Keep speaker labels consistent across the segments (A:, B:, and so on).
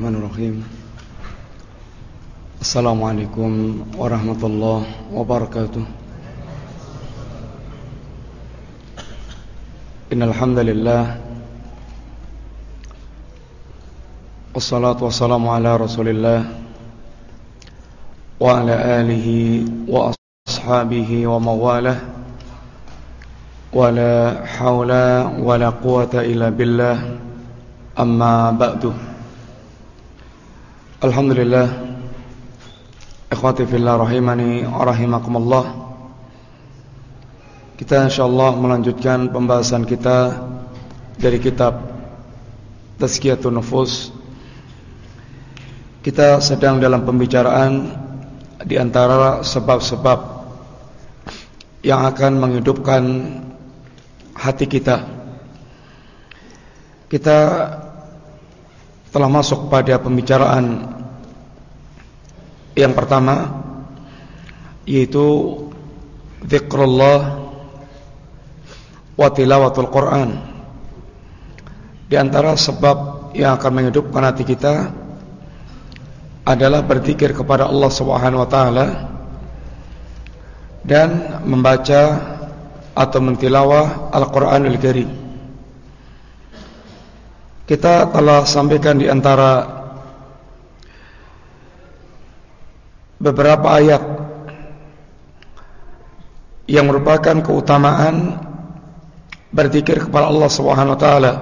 A: Bismillahirrahmanirrahim. Assalamualaikum warahmatullahi wabarakatuh. Innal hamdalillah wassalatu wassalamu ala Rasulillah wa ala alihi wa ashabihi wa mawalah wa la hawla wa la quwata illa billah. Amma ba'du. Alhamdulillah, ikhwati fillah rahimani rahimakumullah. Kita insyaallah melanjutkan pembahasan kita dari kitab Tazkiyatun Nufus. Kita sedang dalam pembicaraan di antara sebab-sebab yang akan menghidupkan hati kita. Kita telah masuk pada pembicaraan yang pertama, yaitu zikrullah wa tilawatul Quran. Di antara sebab yang akan menghidupkan hati kita adalah berzikir kepada Allah Subhanahu wa taala dan membaca atau mentilawah Al-Qur'anul Karim. Kita telah sampaikan di antara beberapa ayat yang merupakan keutamaan berzikir kepada Allah Subhanahu wa taala.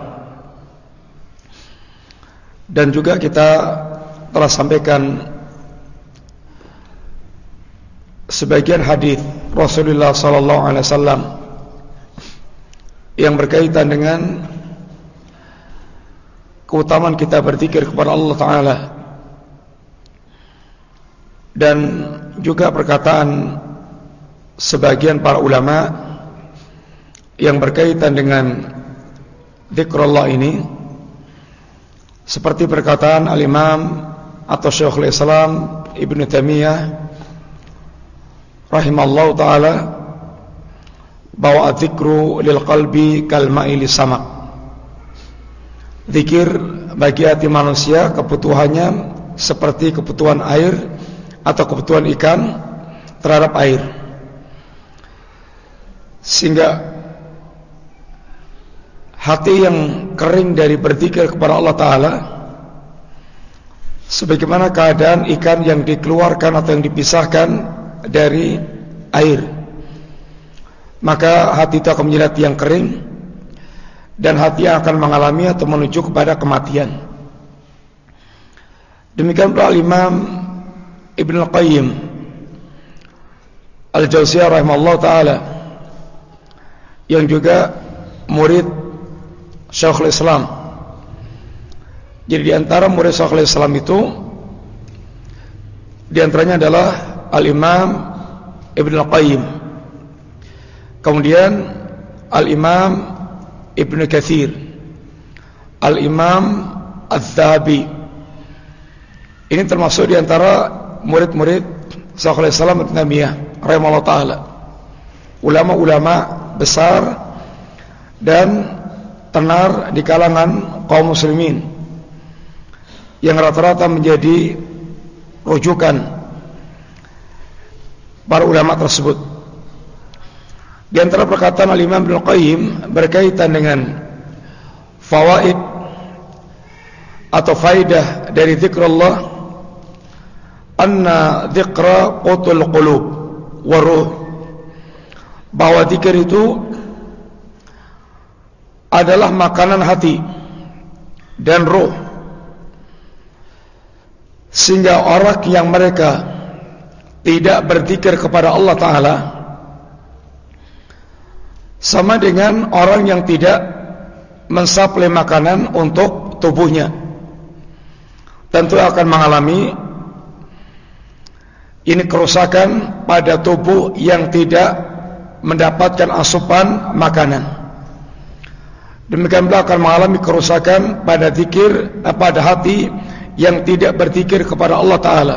A: Dan juga kita telah sampaikan sebagian hadis Rasulullah sallallahu alaihi wasallam yang berkaitan dengan keutamaan kita berzikir kepada Allah taala. Dan juga perkataan sebagian para ulama yang berkaitan dengan zikrullah ini, seperti perkataan Al-Imam atau Syekhul Islam Ibnu Taimiyah rahimallahu taala, bahwa dzikru lil qalbi kal ma'i lis-sama'. Zikir bagi hati manusia kebutuhannya seperti kebutuhan air atau kebutuhan ikan terhadap air. Sehingga hati yang kering dari berzikir kepada Allah Ta'ala, sebagaimana keadaan ikan yang dikeluarkan atau yang dipisahkan dari air, maka hati itu akan menjadi hati yang kering, dan hati yang akan mengalami atau menuju kepada kematian. Demikian pula Imam Ibnu Qayyim Al-Jauziyah rahimahullah ta'ala, yang juga murid Syekhul Islam. Jadi di antara murid Syekhul Islam itu, di antaranya adalah Al-Imam Ibnu Qayyim, kemudian Al-Imam Ibnu Katsir, Al-Imam Az-Zahabi. Ini termasuk di antara murid-murid Syekhul Islam Ibnu Taimiyah rahimahullah taala, ulama-ulama besar dan tenar di kalangan kaum muslimin, yang rata-rata menjadi rujukan para ulama tersebut. Di antara perkataan Al-Imam Ibnu Qayyim berkaitan dengan fawaid atau faidah dari zikrullah, anna dzikra qutul qulub wa ruh, bahwa zikir itu adalah makanan hati dan ruh, sehingga orang yang mereka tidak berzikir kepada Allah Ta'ala sama dengan orang yang tidak mensuplai makanan untuk tubuhnya. Tentu akan mengalami ini kerusakan pada tubuh yang tidak mendapatkan asupan makanan. Demikian pula akan mengalami kerusakan pada zikir, pada hati yang tidak berzikir kepada Allah Ta'ala.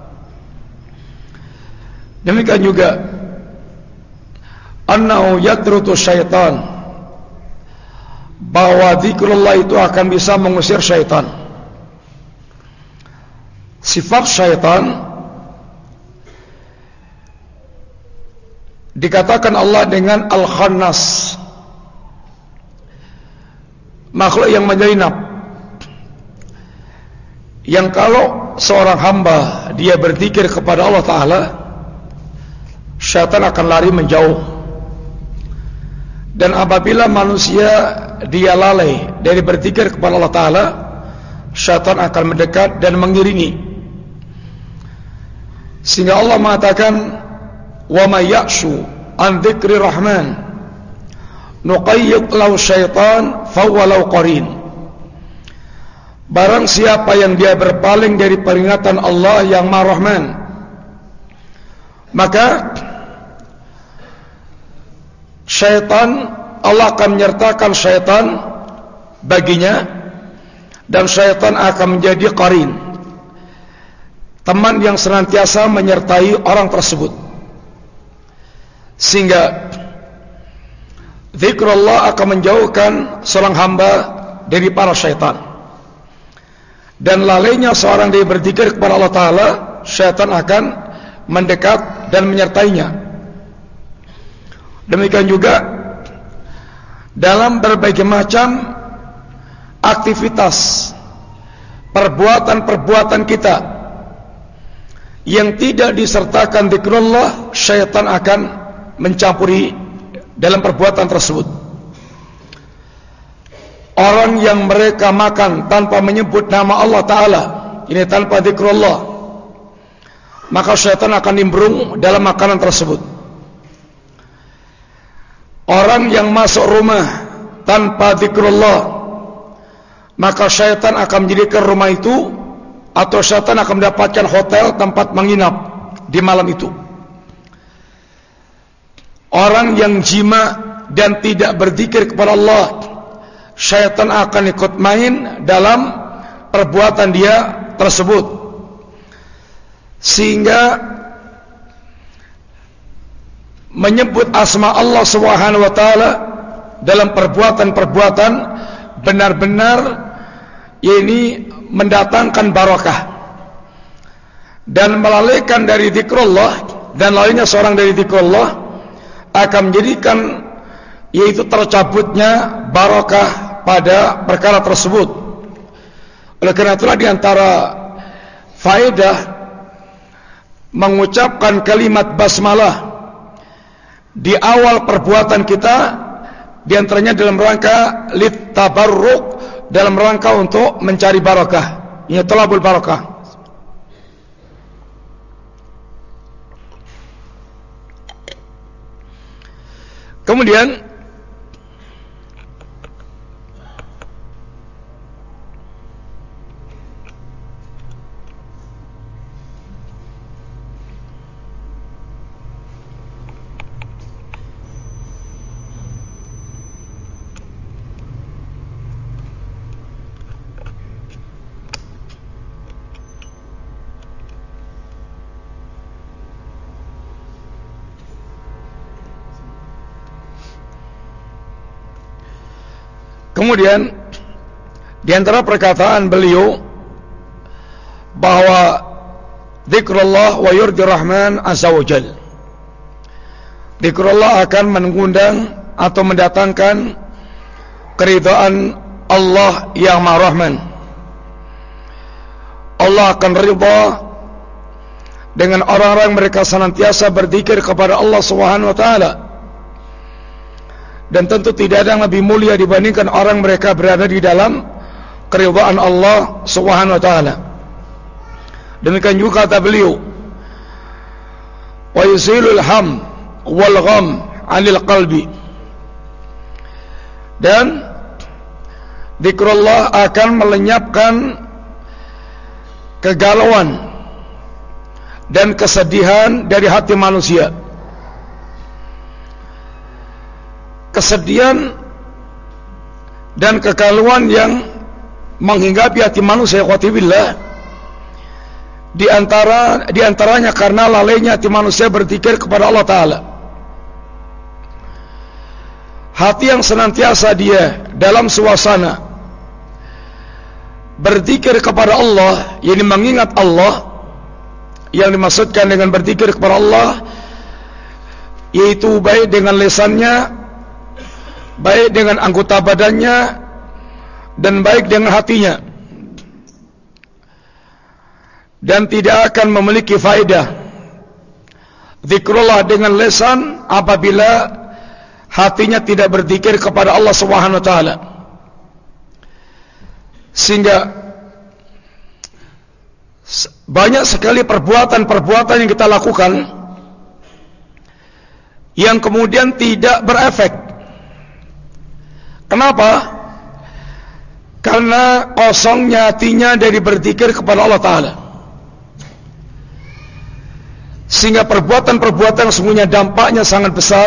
A: Demikian juga annahu yatrutu syaitan, bahwa zikrullah itu akan bisa mengusir syaitan. sifat syaitan dikatakan Allah dengan Al-Khannas, makhluk yang menyelinap, yang kalau seorang hamba dia berzikir kepada Allah Ta'ala, syaitan akan lari menjauh. Dan apabila manusia dia lalai dari berzikir kepada Allah Ta'ala, syaitan akan mendekat dan mengiringi. Sehingga Allah mengatakan, wa may ya'shu an dzikri rahman nuqayyid lahu syaitan fahuwa lahu qarin. Barang siapa yang dia berpaling dari peringatan Allah yang Maha Rahman, maka syaitan, Allah akan menyertakan syaitan baginya, dan syaitan akan menjadi qarin, teman yang senantiasa menyertai orang tersebut. Sehingga zikrullah akan menjauhkan seorang hamba dari para syaitan. Dan lalainya seorang dia berzikir kepada Allah Ta'ala, syaitan akan mendekat dan menyertainya. Demikian juga dalam berbagai macam aktivitas, perbuatan-perbuatan kita yang tidak disertakan zikrullah, syaitan akan mencampuri dalam perbuatan tersebut. Orang yang mereka makan tanpa menyebut nama Allah Ta'ala, ini tanpa zikrullah, maka syaitan akan nimbrung dalam makanan tersebut. Orang yang masuk rumah tanpa zikrullah, maka syaitan akan menjadikan rumah itu, atau syaitan akan mendapatkan hotel tempat menginap di malam itu. Orang yang jima dan tidak berzikir kepada Allah, syaitan akan ikut main dalam perbuatan dia tersebut. Sehingga menyebut asma Allah Subhanahu wa taala dalam perbuatan-perbuatan benar-benar ini mendatangkan barakah, dan melalaikan dari zikrullah, dan lainnya seorang dari zikrullah akan menjadikan yaitu tercabutnya barakah pada perkara tersebut. Oleh karena itulah di antara faedah mengucapkan kalimat basmalah di awal perbuatan kita, di antaranya dalam rangka lit tabarruk, dalam rangka untuk mencari barakah, ini talabul barakah. Kemudian Kemudian di antara perkataan beliau bahwa zikrullah wa yurdi rahman azza wajal, zikrullah akan mengundang atau mendatangkan keridhaan Allah yang Maha Rahman. Allah akan ridha dengan orang-orang mereka senantiasa berzikir kepada Allah Subhanahu wa taala. Dan tentu tidak ada yang lebih mulia dibandingkan orang mereka berada di dalam keridhaan Allah Subhanahu wa taala. Demikian juga kata beliau, wa yusilul ham wal gham 'anil qalbi. Dan zikrullah akan melenyapkan kegalauan dan kesedihan dari hati manusia. Kesedihan dan kegalauan yang menghinggapi hati manusia, ikhwatibillah, di antaranya karena lalainya hati manusia berzikir kepada Allah Ta'ala. Hati yang senantiasa dia dalam suasana berzikir kepada Allah, yakni mengingat Allah. Yang dimaksudkan dengan berzikir kepada Allah yaitu baik dengan lisannya, baik dengan anggota badannya, dan baik dengan hatinya, dan tidak akan memiliki faedah zikrullah dengan lisan apabila hatinya tidak berzikir kepada Allah Subhanahu wa taala. Sehingga banyak sekali perbuatan-perbuatan yang kita lakukan yang kemudian tidak berefek. Kenapa? Karena kosongnya hatinya dari berzikir kepada Allah Ta'ala. Sehingga perbuatan-perbuatan yang sungguhnya dampaknya sangat besar,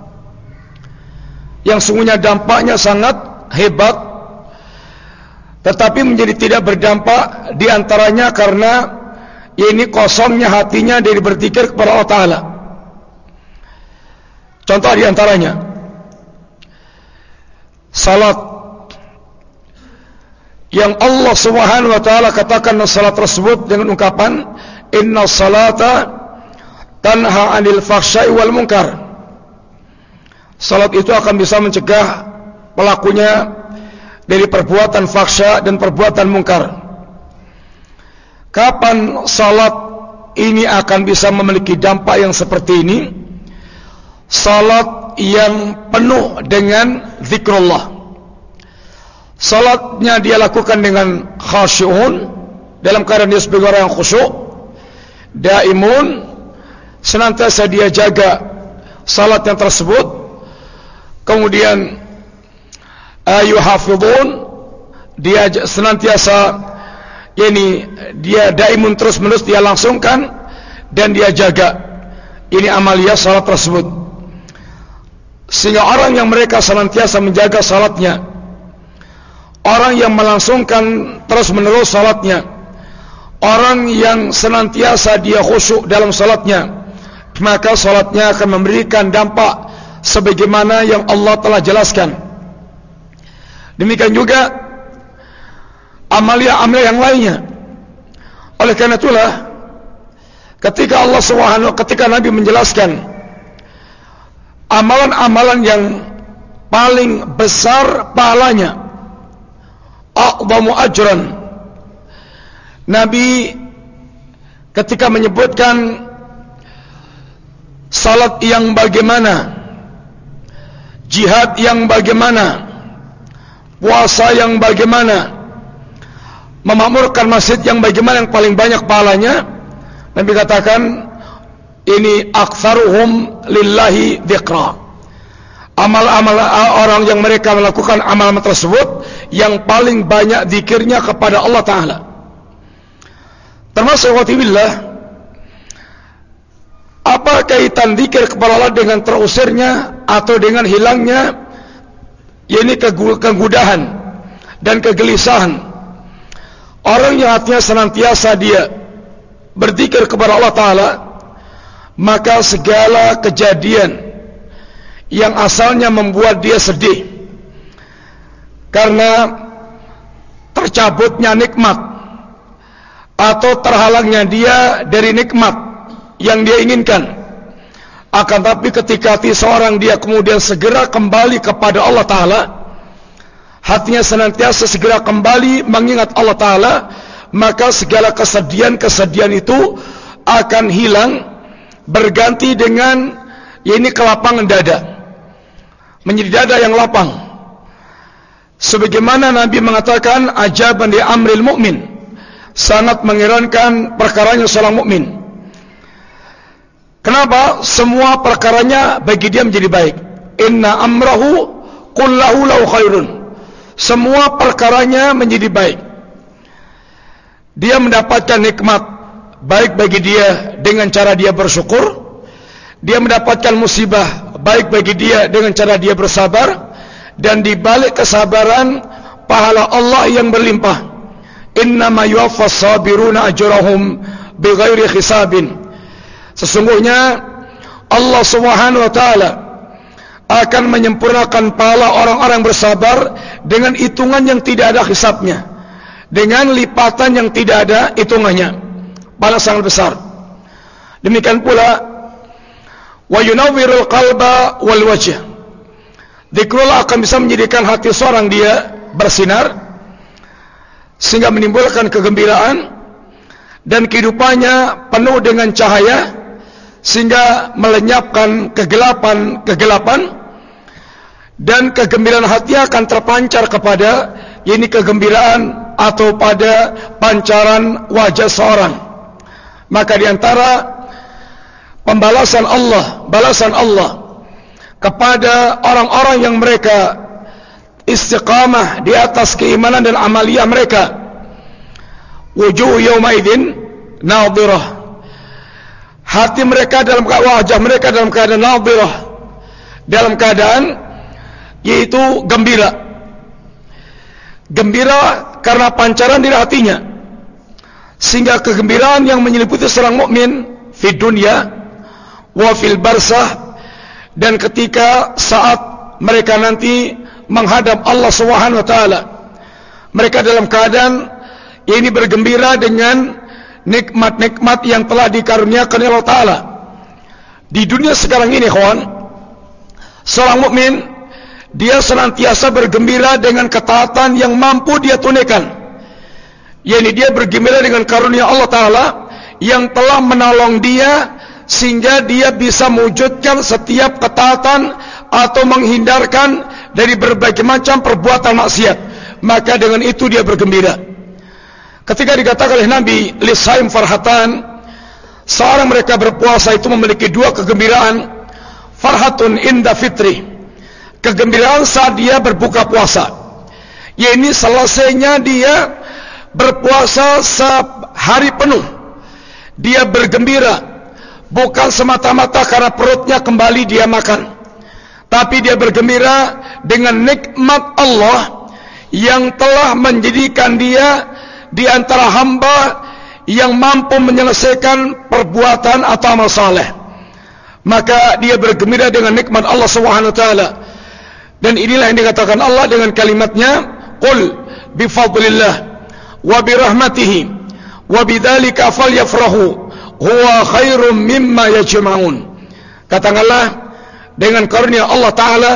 A: yang sungguhnya dampaknya sangat hebat, tetapi menjadi tidak berdampak diantaranya karena ini kosongnya hatinya dari berzikir kepada Allah Ta'ala. Contoh diantaranya salat, yang Allah Subhanahu wa taala katakan salat tersebut dengan ungkapan inna salata tanha 'anil fahsya'i wal munkar. Salat itu akan bisa mencegah pelakunya dari perbuatan fahsya dan perbuatan mungkar. Kapan salat ini akan bisa memiliki dampak yang seperti ini? Salat yang penuh dengan zikrullah. Salatnya dia lakukan dengan khasyu'un, dalam keadaan dia sebagai orang yang khusyuk, daimun, senantiasa dia jaga salat yang tersebut, kemudian yuhafidun, dia senantiasa dia daimun, terus menerus dia langsungkan dan dia jaga ini amaliyah salat tersebut. Sehingga orang yang mereka senantiasa menjaga salatnya, orang yang melangsungkan terus menerus salatnya, orang yang senantiasa dia khusyuk dalam salatnya, maka salatnya akan memberikan dampak sebagaimana yang Allah telah jelaskan. Demikian juga amalia-amalia yang lainnya. Oleh karena itulah ketika ketika Nabi menjelaskan amalan-amalan yang paling besar pahalanya, a'dhamu ajran, Nabi ketika menyebutkan salat yang bagaimana, jihad yang bagaimana, puasa yang bagaimana, memakmurkan masjid yang bagaimana yang paling banyak pahalanya, Nabi katakan ini aktsaruhum lillahi dzikra. Amal-amal orang yang mereka melakukan amal tersebut yang paling banyak zikirnya kepada Allah Ta'ala. Termasuk watibillah, apa kaitan zikir kepada Allah dengan terusirnya atau dengan hilangnya yakni kegudahan dan kegelisahan? Orang yang hatinya senantiasa dia berzikir kepada Allah Ta'ala, maka segala kejadian yang asalnya membuat dia sedih karena tercabutnya nikmat atau terhalangnya dia dari nikmat yang dia inginkan, akan tapi ketika hati seorang dia kemudian segera kembali kepada Allah Ta'ala, hatinya senantiasa segera kembali mengingat Allah Ta'ala, maka segala kesedihan-kesedihan itu akan hilang, berganti dengan ini kelapangan dada, menjadi dada yang lapang. Sebagaimana Nabi mengatakan ajaban li amril mu'min, sangat mengherankan perkaranya seorang mukmin. Kenapa? Semua perkaranya bagi dia menjadi baik. Inna amrahu kullahu lahu khairun. Semua perkaranya menjadi baik. Dia mendapatkan nikmat baik bagi dia dengan cara dia bersyukur. Dia mendapatkan musibah baik bagi dia dengan cara dia bersabar. Dan di balik kesabaran pahala Allah yang berlimpah. Innama yuwaffas sabiruna ajrahum bighairi hisabin. Sesungguhnya Allah Subhanahu wa taala akan menyempurnakan pahala orang-orang bersabar dengan hitungan yang tidak ada hisabnya, dengan lipatan yang tidak ada hitungannya, pahala sangat besar. Demikian pula wa yunawwirul qalba wal wajh, zikrullah akan bisa menjadikan hati seorang dia bersinar sehingga menimbulkan kegembiraan, dan kehidupannya penuh dengan cahaya sehingga melenyapkan kegelapan, dan kegembiraan hati akan terpancar kepada ini kegembiraan atau pada pancaran wajah seorang. Maka diantara pembalasan Allah, balasan Allah kepada orang-orang yang mereka istiqamah di atas keimanan dan amaliyah mereka, wujuh yaumaidin nadhirah, hati mereka dalam wajah mereka dalam keadaan nadhirah, dalam keadaan yaitu gembira karena pancaran di hatinya, sehingga kegembiraan yang menyelimuti seorang mukmin fi dunya wa fil barzakh, dan ketika saat mereka nanti menghadap Allah Subhanahu wa taala, mereka dalam keadaan ini bergembira dengan nikmat-nikmat yang telah dikaruniakan oleh Allah Ta'ala. Di dunia sekarang ini, kawan, seorang mukmin dia senantiasa bergembira dengan ketaatan yang mampu dia tunaikan. yakni dia bergembira dengan karunia Allah Ta'ala yang telah menolong dia sehingga dia bisa mewujudkan setiap ketaatan atau menghindarkan dari berbagai macam perbuatan maksiat. Maka dengan itu dia bergembira. Ketika dikatakan oleh Nabi, lisaim farhatan, seorang mereka berpuasa itu memiliki dua kegembiraan. Farhatun inda fitri, kegembiraan saat dia berbuka puasa, yakni selesainya dia berpuasa sehari penuh, dia bergembira, bukan semata-mata karena perutnya kembali dia makan, tapi dia bergembira dengan nikmat Allah yang telah menjadikan dia di antara hamba yang mampu menyelesaikan perbuatan atau amal saleh. Maka dia bergembira dengan nikmat Allah Subhanahu wa taala. Dan inilah yang dikatakan Allah dengan kalimatnya, qul bi fadlillah wa bi rahmatihi wa bidzalika falyafrahu huwa khairum mimma yajma'un. Katakanlah, dengan karunia Allah Ta'ala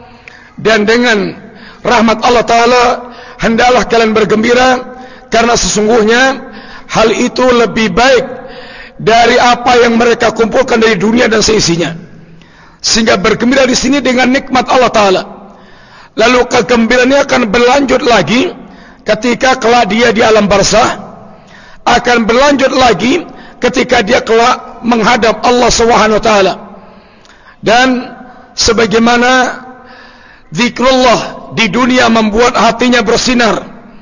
A: dan dengan rahmat Allah Ta'ala hendaklah kalian bergembira, karena sesungguhnya hal itu lebih baik dari apa yang mereka kumpulkan dari dunia dan seisinya. Sehingga bergembira di sini dengan nikmat Allah Ta'ala. Lalu kegembiraannya akan berlanjut lagi ketika kelak dia di alam barzakh, akan berlanjut lagi ketika dia kelak menghadap Allah Subhanahu wa taala. Dan sebagaimana zikrullah di dunia membuat hatinya bersinar,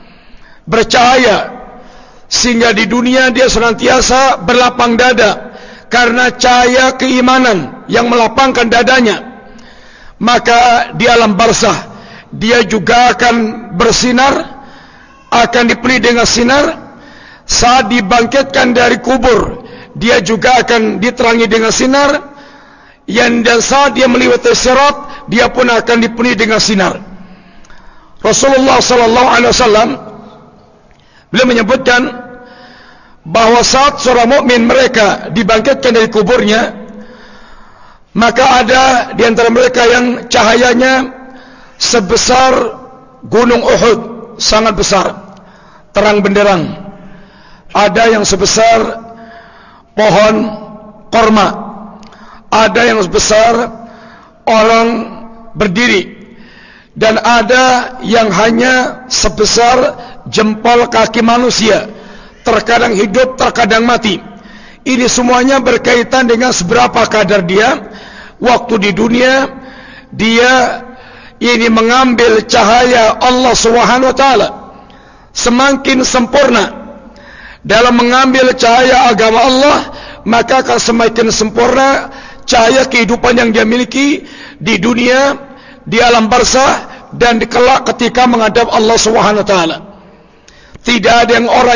A: bercahaya, sehingga di dunia dia senantiasa berlapang dada karena cahaya keimanan yang melapangkan dadanya, maka di alam barzakh dia juga akan bersinar, akan dipenuhi dengan sinar. Saat dibangkitkan dari kubur, dia juga akan diterangi dengan sinar, dan saat dia melewati sirat, dia pun akan dipenuhi dengan sinar. Rasulullah SAW beliau menyebutkan bahwa saat seorang mukmin mereka dibangkitkan dari kuburnya, maka ada di antara mereka yang cahayanya sebesar gunung Uhud, sangat besar, terang benderang. Ada yang sebesar pohon korma, ada yang sebesar orang berdiri, dan ada yang hanya sebesar jempol kaki manusia, terkadang hidup, terkadang mati. Ini semuanya berkaitan dengan seberapa kadar dia waktu di dunia dia ini mengambil cahaya Allah Subhanahu wa taala. Semakin sempurna dalam mengambil cahaya agama Allah, maka akan semakin sempurna cahaya kehidupan yang dia miliki di dunia, di alam barzakh, dan di kelak ketika menghadap Allah Subhanahu wa taala. Tidak ada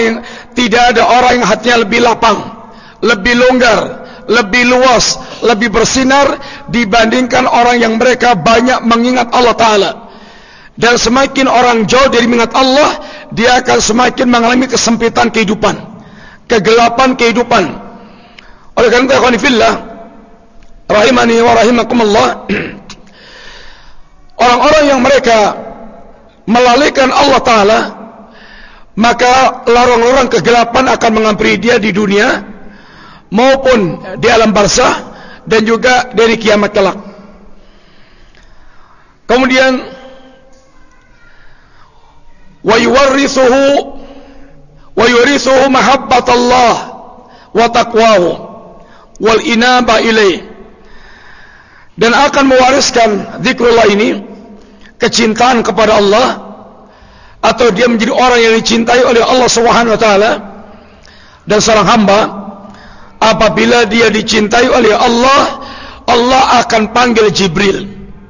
A: orang yang hatinya lebih lapang, lebih longgar, lebih luas, lebih bersinar dibandingkan orang yang mereka banyak mengingat Allah Ta'ala. Dan semakin orang jauh dari mengingat Allah, dia akan semakin mengalami kesempitan kehidupan, kegelapan kehidupan. Oleh karena itu, ikhwani fillah, rahimani wa rahimakumullah, orang-orang yang mereka melalaikan Allah Ta'ala, maka lorong-lorong kegelapan akan menghampiri dia di dunia maupun di alam barzah dan juga dari kiamat kelak. Kemudian wa yurithuhu mahabbatallah wa taqwahu wal inaba ilaih, dan akan mewariskan zikrullah ini kecintaan kepada Allah, atau dia menjadi orang yang dicintai oleh Allah Subhanahu wa taala. Dan seorang hamba apabila dia dicintai oleh Allah, Allah akan panggil Jibril,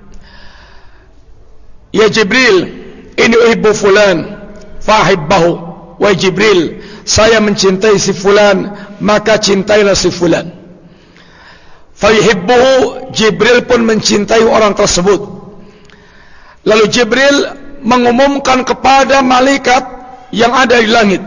A: ya Jibril, ini uhibbu fulan fahibbahu, wa Jibril, saya mencintai si fulan, maka cintailah si fulan. Fayuhibbuhu, Jibril pun mencintai orang tersebut. Lalu Jibril mengumumkan kepada malaikat yang ada di langit,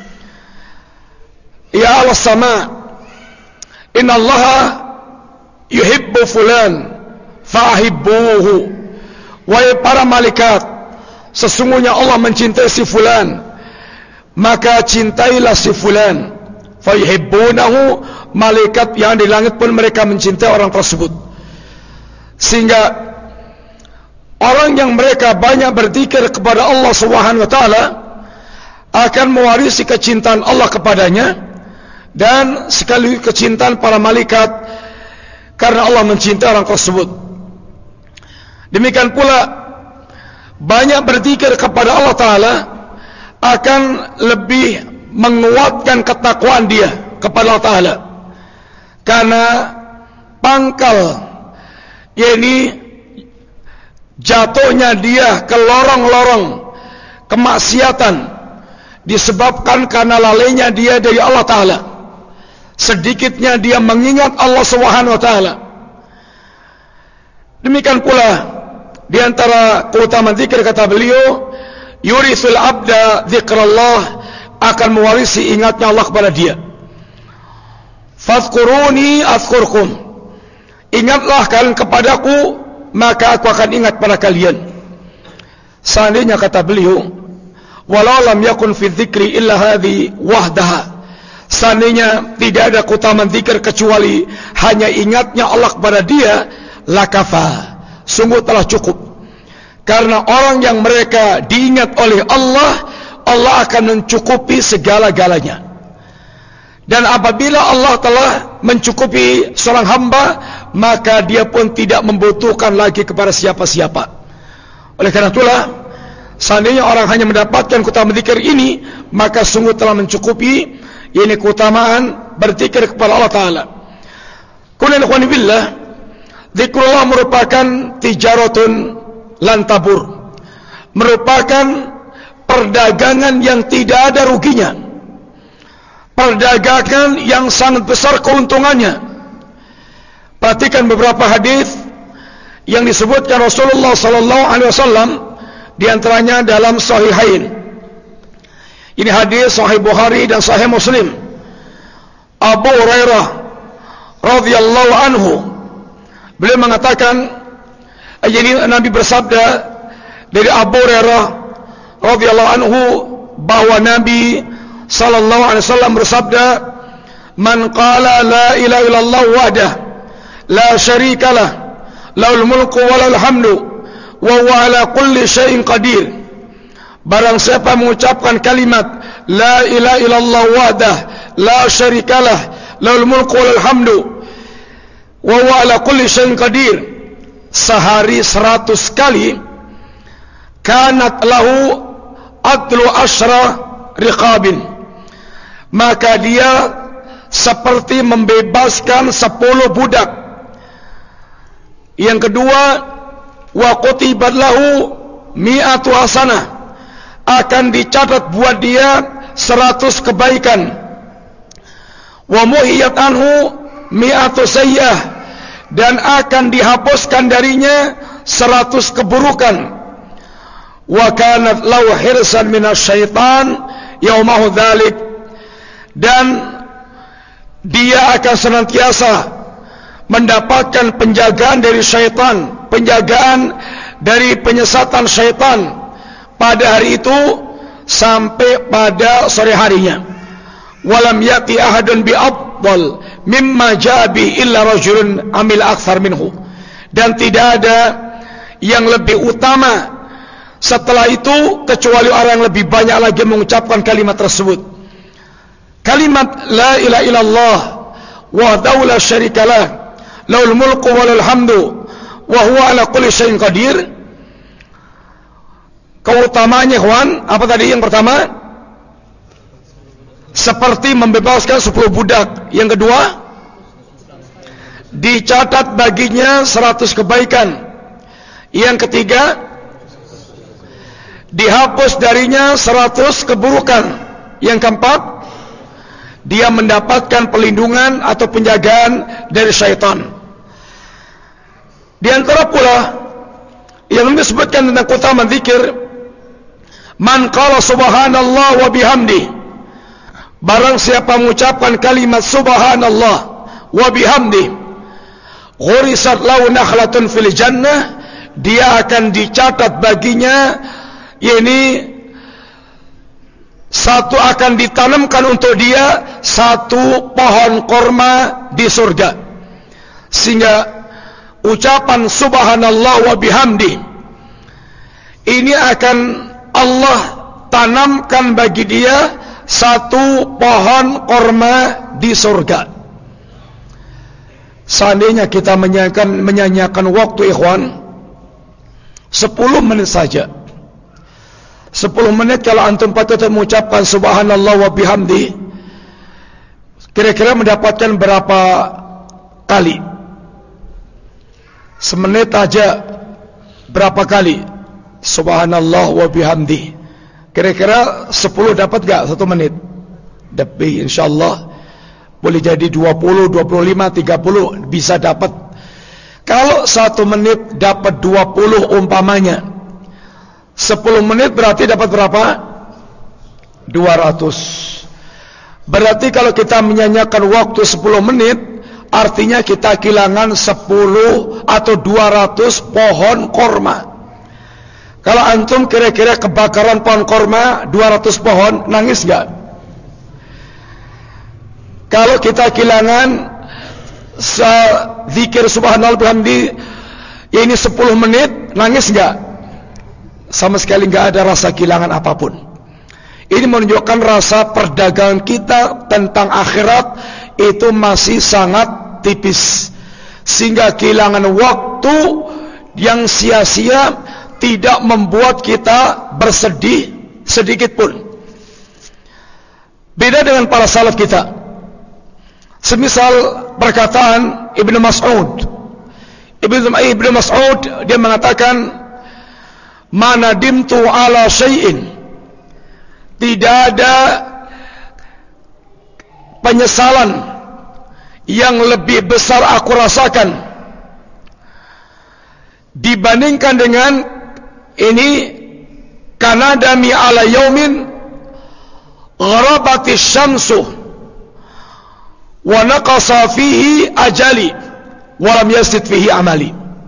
A: ya Allah sama, inna Allah yuhibbu fulan fahibbuhu. Wahai para malaikat, sesungguhnya Allah mencintai si fulan, maka cintailah si fulan. Fayuhibbunahu, malaikat yang di langit pun mereka mencintai orang tersebut. Sehingga orang yang mereka banyak berzikir kepada Allah Subhanahu wa taala akan mewarisi kecintaan Allah kepadanya, dan sekaligus kecintaan para malaikat karena Allah mencintai orang tersebut. Demikian pula banyak berzikir kepada Allah Ta'ala akan lebih menguatkan ketakwaan dia kepada Allah Ta'ala, karena pangkal, yakni jatuhnya dia ke lorong-lorong kemaksiatan disebabkan karena lalainya dia dari Allah Ta'ala. Sedikitnya dia mengingat Allah Subhanahu wa taala. Demikian pula di antara keutamaan zikir, kata beliau, yurisul abda zikrallah, akan mewarisi ingatnya Allah kepada dia. Fadhkuruni azkurkum, ingatlah kalian kepadaku, maka aku akan ingat pada kalian. Seandainya, kata beliau, walau lam yakun fi dzikri illa hadhi wahdaha, seandainya tidak ada keutamaan zikir kecuali hanya ingatnya Allah kepada dia, lakafa, sungguh telah cukup. Karena orang yang mereka diingat oleh Allah, Allah akan mencukupi segala-galanya. Dan apabila Allah telah mencukupi seorang hamba, maka dia pun tidak membutuhkan lagi kepada siapa-siapa. Oleh karena itulah, seandainya orang hanya mendapatkan keutamaan zikir ini, maka sungguh telah mencukupi, ini keutamaan berzikir kepada Allah Ta'ala. Kemudian ikhwani billah, zikrullah merupakan tijaratun lan tabur, merupakan perdagangan yang tidak ada ruginya, perdagangan yang sangat besar keuntungannya. Perhatikan beberapa hadis yang disebutkan Rasulullah sallallahu alaihi wasallam, di antaranya dalam Sahihain. Ini hadis Sahih Bukhari dan Sahih Muslim. Abu Hurairah radhiyallahu anhu, beliau mengatakan, jadi Nabi bersabda dari Abu Hurairah radhiyallahu anhu bahwa Nabi sallallahu alaihi wasallam bersabda, "Man qala la ilaha illallah wahdah la syarikalah, lahul mulku wa lahul hamdu, wa huwa ala kulli syai'in qadir." Barang siapa mengucapkan kalimat la ilaha illallah wahdah la syarikalah, lahul mulku wa lahul hamdu, wa huwa ala kulli syai'in qadir, sehari 100 kali, kanat lahu adlu asyra riqabin, maka dia seperti membebaskan 10 budak. Yang kedua, wa kutibat lahu mi'atu hasanah, akan dicatat buat dia 100 kebaikan. Wa muhiyat anhu mi'atu sayyi'ah, dan akan dihapuskan darinya 100 keburukan. wa kanat lahu hirsan minasyaitan yaumahu dzalik, dan dia akan senantiasa mendapatkan penjagaan dari syaitan, penjagaan dari penyesatan syaitan pada hari itu sampai pada sore harinya. Walam yati ahadun bi afdal mimma jabi illa rajulun amil akthar minhu, dan tidak ada yang lebih utama setelah itu kecuali orang yang lebih banyak lagi mengucapkan kalimat tersebut. Kalimat la ilaha illallah wahdahu la syarikalah lahul mulku wa lahul hamdu wa huwa ala kulli syai'in qadir. Keutamaannya kawan, apa tadi yang pertama? Seperti membebaskan 10 budak. Yang kedua, dicatat baginya 100 kebaikan. Yang ketiga, dihapus darinya 100 keburukan. Yang keempat, dia mendapatkan perlindungan atau penjagaan dari syaitan. Di antara pula yang disebutkan tentang keutamaan zikir, man qala subhanallah wa bihamdi, barang siapa mengucapkan kalimat subhanallah wa bihamdi, ghurisat lahu nakhlatun fil jannah, dia akan dicatat baginya, yakni satu akan ditanamkan untuk dia satu pohon korma di surga. Sehingga ucapan subhanallah wa bihamdi ini akan Allah tanamkan bagi dia satu pohon korma di surga. Seandainya kita menyanyikan waktu ikhwan 10 menit saja, 10 menit kalau antum patut mengucapkan subhanallah wa bihamdi, kira-kira mendapatkan berapa kali? Semenit aja berapa kali subhanallah wa bihamdi? Kira-kira 10 dapat gak 1 menit? Lebih insyaallah. Boleh jadi 20, 25, 30 bisa dapat. Kalau 1 menit dapat 20 umpamanya, 10 menit berarti dapat berapa? 200. Berarti kalau kita menyanyikan waktu 10 menit, artinya kita kehilangan 10 atau 200 pohon korma. Kalau antum kira-kira kebakaran pohon korma 200 pohon, nangis gak? Kalau kita kehilangan zikir subhanallah bihamdi ini 10 menit, nangis gak? Sama sekali gak ada rasa kehilangan apapun. Ini menunjukkan rasa perdagangan kita tentang akhirat itu masih sangat tipis, sehingga kehilangan waktu yang sia-sia tidak membuat kita bersedih sedikit pun. Beda dengan para salaf kita. Semisal perkataan Ibnu Mas'ud. Ibnu Mas'ud dia mengatakan, "Manadimtu ala syai'in." Tidak ada penyesalan yang lebih besar aku rasakan dibandingkan dengan ini, kanadami ala yaumin gharabatis syamsu wa naqasa fihi ajali wa lam yasid fihi amali.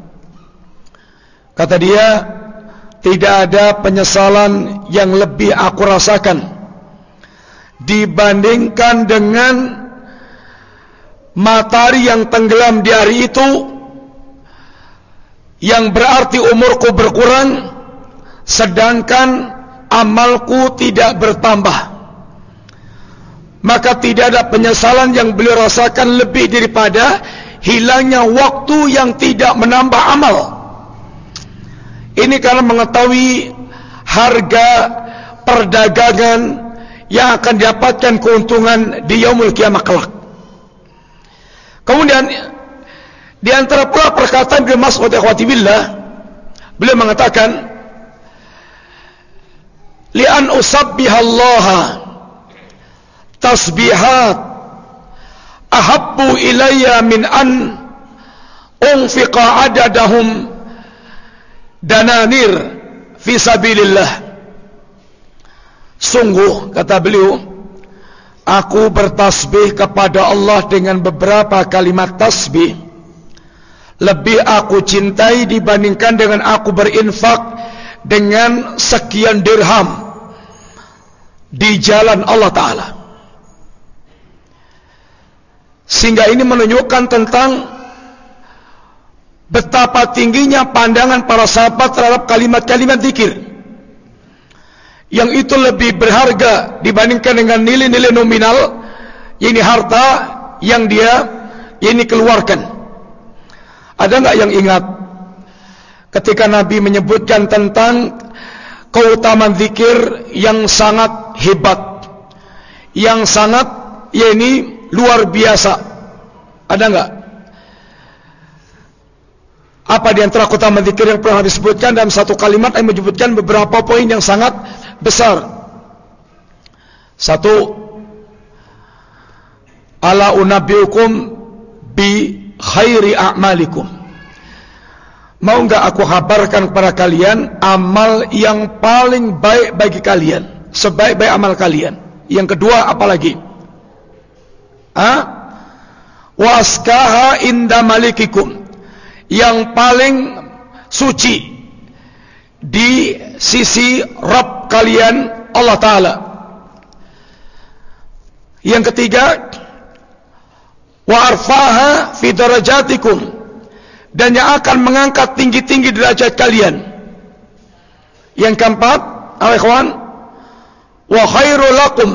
A: Kata dia, tidak ada penyesalan yang lebih aku rasakan dibandingkan dengan matahari yang tenggelam di hari itu, yang berarti umurku berkurang sedangkan amalku tidak bertambah. Maka tidak ada penyesalan yang beliau rasakan lebih daripada hilangnya waktu yang tidak menambah amal. Ini karena mengetahui harga perdagangan yang akan didapatkan keuntungan di yaumul qiyamah kelak. Kemudian di antara pula perkataan Ibnu Mas'ud ikhwati billah, beliau mengatakan, "Li'an usabbihallaha tasbihat ahabbu ilayya min an unfiqa adadahum dananir fi sabilillah. Sungguh, kata beliau, aku bertasbih kepada Allah dengan beberapa kalimat tasbih lebih aku cintai dibandingkan dengan aku berinfak dengan sekian dirham di jalan Allah Ta'ala. Sehingga ini menunjukkan tentang betapa tingginya pandangan para sahabat terhadap kalimat-kalimat zikir, yang itu lebih berharga dibandingkan dengan nilai-nilai nominal, ini harta yang dia ini keluarkan. Ada enggak yang ingat ketika Nabi menyebutkan tentang keutamaan zikir yang sangat hebat, yang sangat luar biasa? Ada enggak? Apa di antara keutamaan zikir yang pernah disebutkan dalam satu kalimat yang menyebutkan beberapa poin yang sangat besar? Satu, ala unabbiukum bi khairi a'malikum. Mau enggak aku kabarkan kepada kalian amal yang paling baik bagi kalian, sebaik-baik amal kalian. Yang kedua, apalagi? Wa askaha inda malikikum, yang paling suci di sisi Rabb kalian, Allah Ta'ala. Yang ketiga, wa arfaha fi darajatikum, dan yang akan mengangkat tinggi-tinggi derajat kalian. Yang keempat, al-ikhwan, wa khairu lakum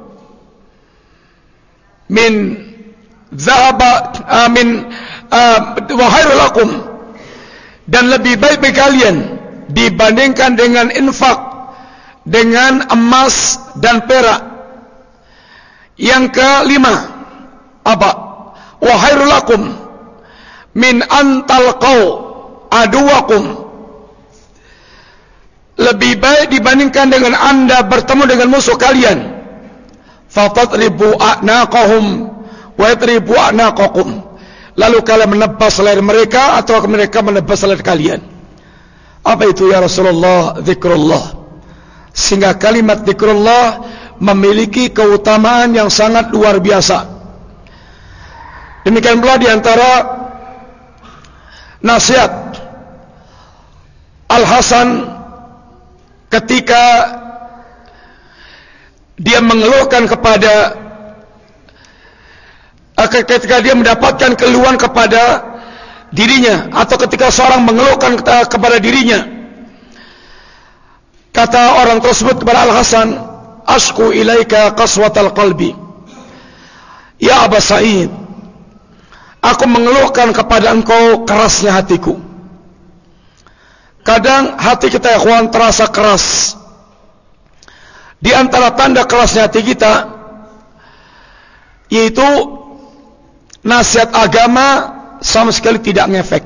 A: min dhahaba wa khairu lakum, dan lebih baik bagi kalian dibandingkan dengan infak dengan emas dan perak. Yang kelima, apa? Wa khairu lakum min antalqau aduwakum, lebih baik dibandingkan dengan anda bertemu dengan musuh kalian. Fatadribu a'naqahum wa yadribu a'naqakum, lalu kalian menebas leher mereka atau mereka menebas leher kalian. Apa itu ya Rasulullah? Zikrullah. Sehingga kalimat zikrullah memiliki keutamaan yang sangat luar biasa. Demikian pula di antara nasihat Al-Hasan ketika dia mengeluhkan ketika dia mendapatkan keluhan kepada dirinya, atau ketika seorang mengeluhkan kepada dirinya, kata orang tersebut kepada Al-Hasan, ashku ilaika qaswatal qalbi ya Aba Sa'id, aku mengeluhkan kepada engkau kerasnya hatiku. Kadang hati kita, ya kawan, terasa keras. Di antara tanda kerasnya hati kita yaitu nasihat agama sama sekali tidak ngefek.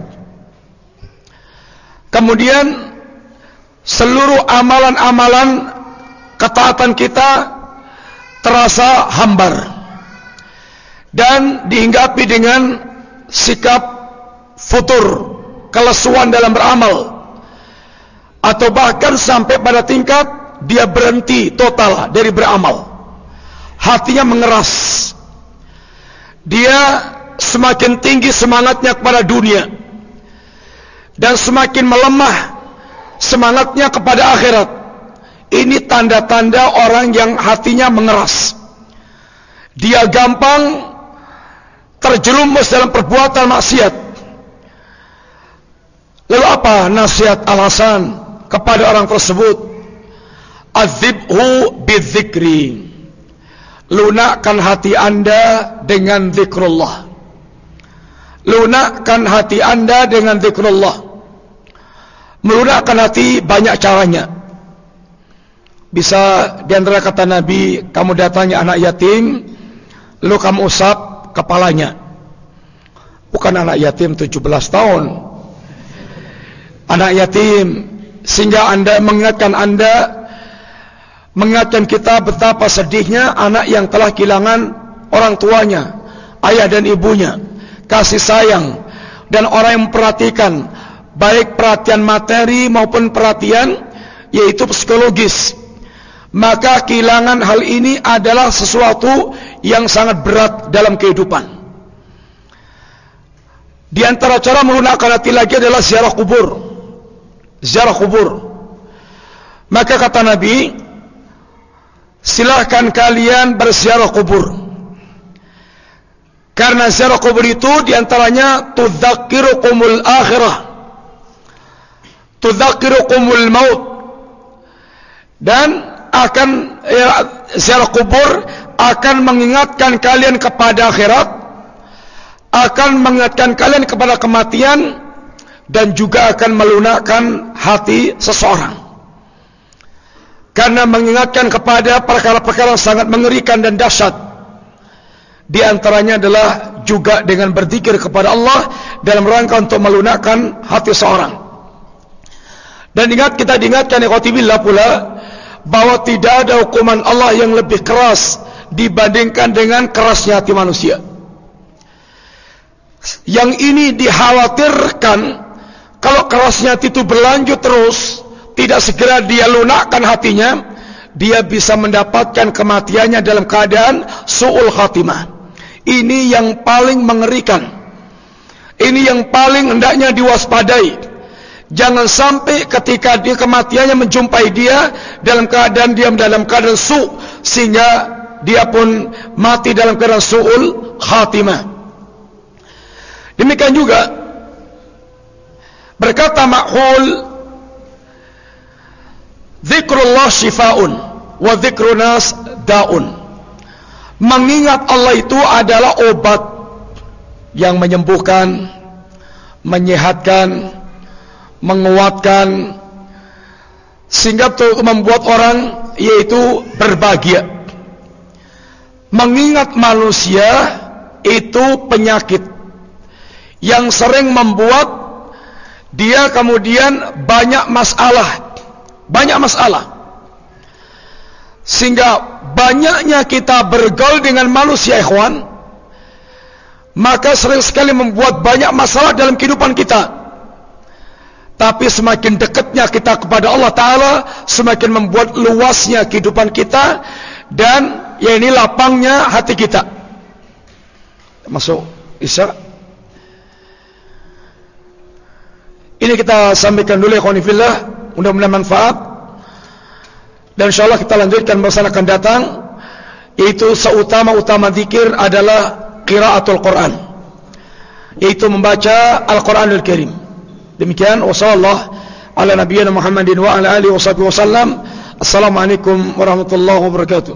A: Kemudian seluruh amalan-amalan ketaatan kita terasa hambar dan dihinggapi dengan sikap futur, kelesuan dalam beramal, atau bahkan sampai pada tingkat dia berhenti total dari beramal. Hatinya mengeras, dia semakin tinggi semangatnya kepada dunia, dan semakin melemah semangatnya kepada akhirat. Ini tanda-tanda orang yang hatinya mengeras. Dia gampang terjerumus dalam perbuatan maksiat. Lalu apa nasihat Al-Hasan kepada orang tersebut? Adzibhu bidzikri, lunakkan hati anda dengan zikrullah. Lunakkan hati anda dengan zikrullah. Melunakkan hati banyak caranya. Bisa di antara kata Nabi, kamu datangi anak yatim, lalu kamu usap kepalanya. Bukan anak yatim 17 tahun, anak yatim, sehingga anda mengingatkan kita betapa sedihnya anak yang telah kehilangan orang tuanya, ayah dan ibunya, kasih sayang, dan orang yang memperhatikan, baik perhatian materi maupun perhatian yaitu psikologis. Maka kehilangan hal ini adalah sesuatu yang sangat berat dalam kehidupan. Di antara cara melunakkan hati lagi adalah ziarah kubur. Ziarah kubur. Maka kata Nabi, silahkan kalian berziarah kubur. Karena ziarah kubur itu diantaranya tudzakirukumul akhirah, tudzakirukumul maut, dan akan ziarah kubur akan mengingatkan kalian kepada akhirat, akan mengingatkan kalian kepada kematian, dan juga akan melunakkan hati seseorang. Karena mengingatkan kepada perkara-perkara sangat mengerikan dan dahsyat. Di antaranya adalah juga dengan berzikir kepada Allah dalam rangka untuk melunakkan hati seorang. Dan ingat, kita diingatkan ikhwati billah pula bahwa tidak ada hukuman Allah yang lebih keras dibandingkan dengan kerasnya hati manusia. Yang ini dikhawatirkan kalau kerasnya hati itu berlanjut terus, tidak segera dia lunakkan hatinya, dia bisa mendapatkan kematiannya dalam keadaan su'ul khatimah. Ini yang paling mengerikan. Ini yang paling hendaknya diwaspadai. Jangan sampai ketika dia kematiannya menjumpai dia dalam keadaan su, sehingga dia pun mati dalam keadaan su'ul khatimah. Demikian juga berkata Ma'hul, zikrullah shifa'un wa zikrunas da'un. Mengingat Allah itu adalah obat yang menyembuhkan, menyehatkan, menguatkan, sehingga membuat orang yaitu berbahagia. Mengingat manusia itu penyakit yang sering membuat dia kemudian banyak masalah, sehingga banyaknya kita bergaul dengan manusia ikhwan, maka sering sekali membuat banyak masalah dalam kehidupan kita. Tapi semakin dekatnya kita kepada Allah Ta'ala, semakin membuat luasnya kehidupan kita, dan ya ini lapangnya hati kita. Masuk Isya. Ini kita sampaikan dulu ikhwan fillah, mudah-mudahan manfaat. Dan insyaallah kita lanjutkan bahasan akan datang, yaitu seutama-utama zikir adalah qiraatul Quran, yaitu membaca Al-Quranul Karim. Demikian, wassallallahu ala nabiyyina Muhammadin wa ala alihi wasallam. Assalamualaikum warahmatullahi wabarakatuh.